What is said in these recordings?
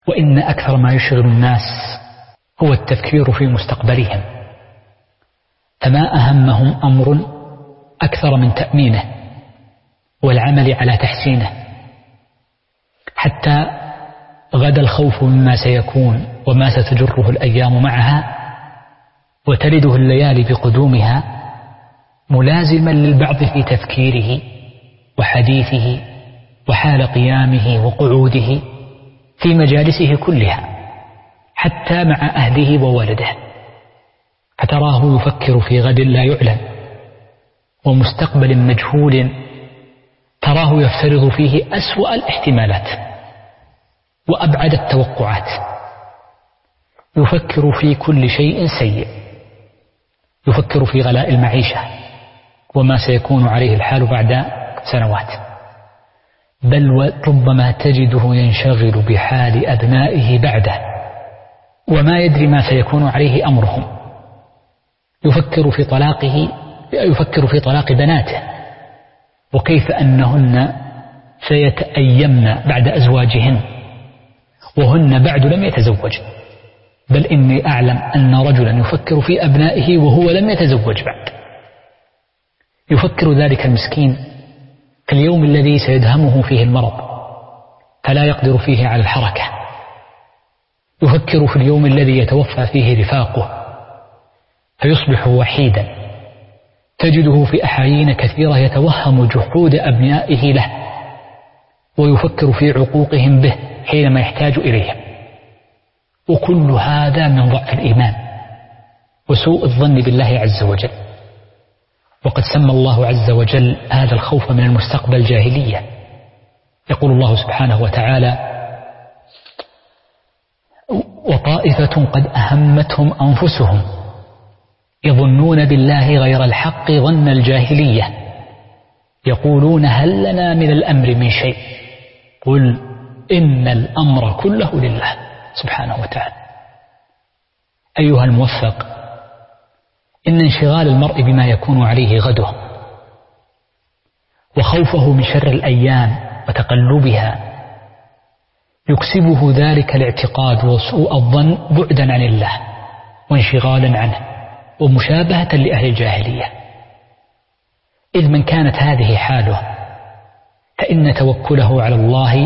وإن أكثر ما يشغل الناس هو التفكير في مستقبلهم، فما أهمهم أمر أكثر من تأمينه والعمل على تحسينه، حتى غدا الخوف مما سيكون وما ستجره الأيام معها وتلده الليالي بقدومها ملازما للبعض في تفكيره وحديثه وحال قيامه وقعوده في مجالسه كلها، حتى مع أهله وولده، فتراه يفكر في غد لا يعلم ومستقبل مجهول تراه يفترض فيه أسوأ الاحتمالات وأبعد التوقعات، يفكر في كل شيء سيء، يفكر في غلاء المعيشة وما سيكون عليه الحال بعد سنوات، بل ربما تجده ينشغل بحال أبنائه بعده وما يدري ما سيكون عليه أمرهم، يفكر في طلاق بناته وكيف أنهن سيتأيمن بعد أزواجهن وهن بعد لم يتزوج، بل إني أعلم أن رجلا يفكر في أبنائه وهو لم يتزوج بعد، يفكر ذلك المسكين في اليوم الذي سيدهمه فيه المرض فلا يقدر فيه على الحركة، يفكر في اليوم الذي يتوفى فيه رفاقه فيصبح وحيدا، تجده في أحايين كثيرة يتوهم جحود أبنائه له ويفكر في عقوقهم به حينما يحتاج إليهم، وكل هذا من ضعف الإيمان وسوء الظن بالله عز وجل. وقد سمى الله عز وجل هذا الخوف من المستقبل جاهلية، يقول الله سبحانه وتعالى: وطائفة قد أهمتهم أنفسهم يظنون بالله غير الحق ظن الجاهلية يقولون هل لنا من الأمر من شيء قل إن الأمر كله لله سبحانه وتعالى. أيها الموفق، إن انشغال المرء بما يكون عليه غده وخوفه من شر الأيام وتقلبها يكسبه ذلك الاعتقاد وسوء الظن بعدا عن الله وانشغالا عنه ومشابهة لأهل الجاهلية، إذ من كانت هذه حاله فإن توكله على الله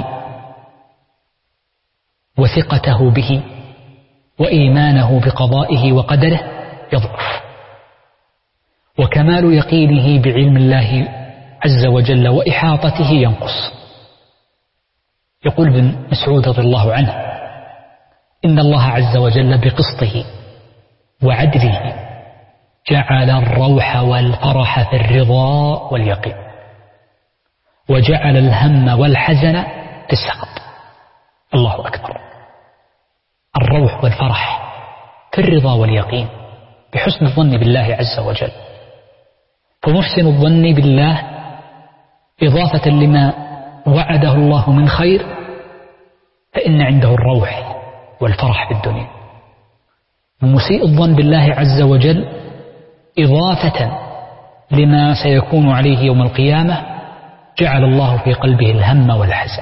وثقته به وإيمانه بقضائه وقدره يضعف، وكمال يقينه بعلم الله عز وجل وإحاطته ينقص. يقول ابن مسعود رضي الله عنه: إن الله عز وجل بقسطه وعدله جعل الروح والفرح في الرضا واليقين، وجعل الهم والحزن في السخط. الله أكبر! الروح والفرح في الرضا واليقين بحسن الظن بالله عز وجل، فمحسن الظن بالله إضافة لما وعده الله من خير فإن عنده الروح والفرح في الدنيا، ومسيء الظن بالله عز وجل إضافة لما سيكون عليه يوم القيامة جعل الله في قلبه الهم والحزن.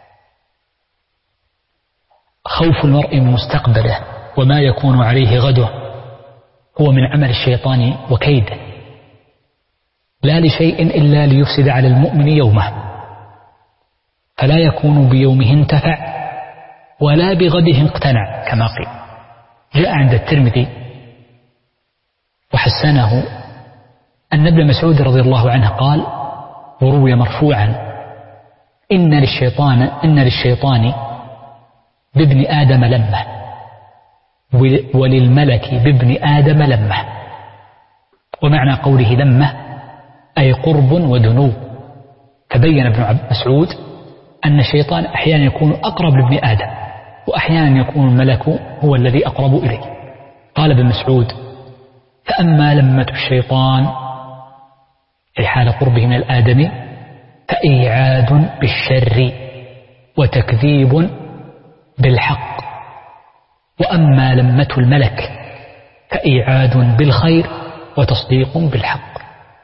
خوف المرء من مستقبله وما يكون عليه غده هو من عمل الشيطان وكيده، لا لشيء إلا ليفسد على المؤمن يومه، فلا يكون بيومه انتفع ولا بغده اقتنع، كما قيل. جاء عند الترمذي وحسنه أن ابن مسعود رضي الله عنه قال، وروي مرفوعا: إن للشيطان بابن آدم لمة وللملك بابن آدم لمة. ومعنى قوله لمة أي قرب ودنو. فبين ابن مسعود أن الشيطان أحيانا يكون أقرب لابن آدم وأحيانا يكون الملك هو الذي أقرب إليه. قال ابن مسعود: فأما لمة الشيطان في حال قربه من الآدمي فإيعاد بالشر وتكذيب بالحق، وأما لمة الملك فإيعاد بالخير وتصديق بالحق.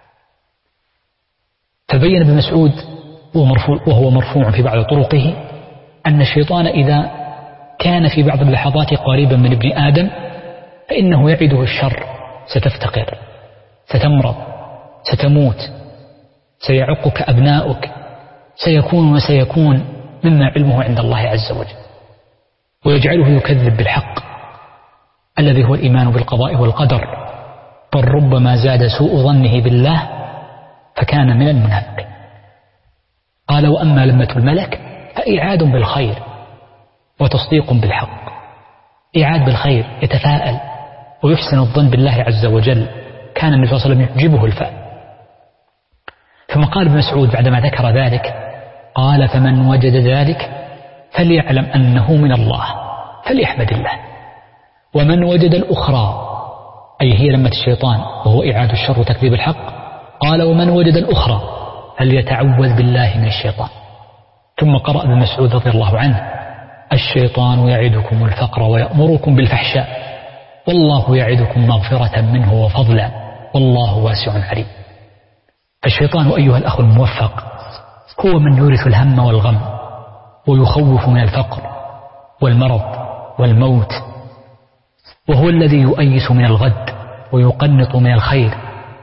فبين ابن مسعود وهو مرفوع في بعض طرقه أن الشيطان إذا كان في بعض اللحظات قريبا من ابن آدم فإنه يعده الشر: ستفتقر، ستمرض، ستموت، سيعقك أبناؤك، سيكون وسيكون، مما علمه عند الله عز وجل، ويجعله يكذب بالحق الذي هو الإيمان بالقضاء والقدر، بل ربما زاد سوء ظنه بالله فكان من المنافقين. قال: وأما لمة الملك فإعاد بالخير وتصديق بالحق. إعاد بالخير، يتفاءل ويحسن الظن بالله عز وجل. كان النبي صلى الله عليه وسلم يعجبه الفأل. ثم قال ابن مسعود بعدما ذكر ذلك، قال: فمن وجد ذلك فليعلم أنه من الله فليحمد الله. ومن وجد الأخرى، أي هي لمة الشيطان وهو إعاد الشر وتكذيب الحق، قال: ومن وجد الأخرى فليتعوذ بالله من الشيطان. ثم قرأ ابن مسعود رضي الله عنه: الشيطان يعدكم الفقر ويأمركم بالفحشاء والله يعدكم مغفرة منه وفضلا والله واسع عليم. الشيطان أيها الأخ الموفق هو من يورث الهم والغم ويخوف من الفقر والمرض والموت، وهو الذي يؤيس من الغد ويقنط من الخير،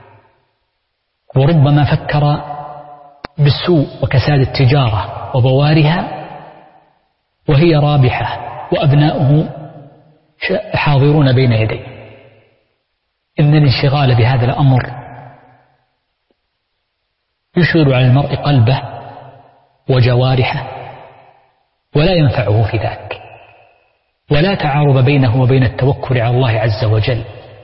وربما فكر بالسوء وكساد التجارة وبوارها وهي رابحة وأبناؤه حاضرون بين يديه. إن الانشغال بهذا الأمر يشغل على المرء قلبه وجوارحه ولا ينفعه في ذلك، ولا تعارض بينه وبين التوكل على الله عز وجل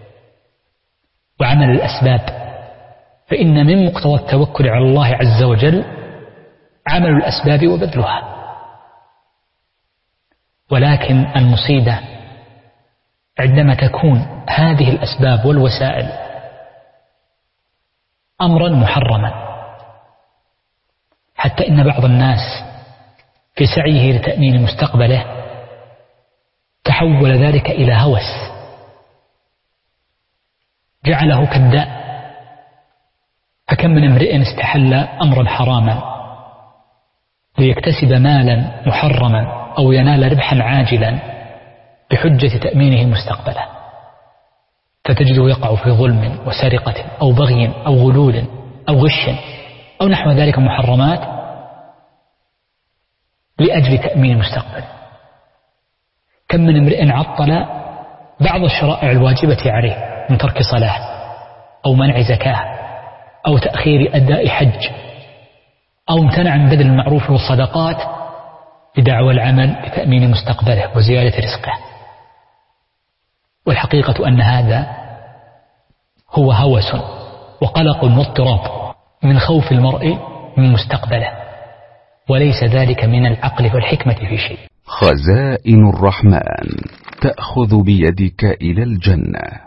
وعمل الأسباب. فإن من مقتضى التوكل على الله عز وجل عمل الأسباب وبذلها. ولكن المصيبة عندما تكون هذه الأسباب والوسائل أمرا محرما، حتى إن بعض الناس في سعيه لتأمين مستقبله تحول ذلك إلى هوس جعله كالداء. فكم من امرئ استحل أمرا حراما ليكتسب مالا محرما أو ينال ربحا عاجلا بحجة تأمينه مستقبله، فتجده يقع في ظلم وسرقة أو بغي أو غلول أو غش أو نحو ذلك محرمات لأجل تأمين مستقبله. كم من امرئ عطل بعض الشرائع الواجبة عليه من ترك صلاة أو منع زكاة أو تأخير أداء حج، أو امتنع عن بذل المعروف والصدقات بدعوى العمل لتأمين مستقبله وزيادة رزقه. والحقيقة أن هذا هو هوس وقلق واضطراب من خوف المرء من مستقبله، وليس ذلك من العقل والحكمة في شيء. خزائن الرحمن تأخذ بيدك إلى الجنة.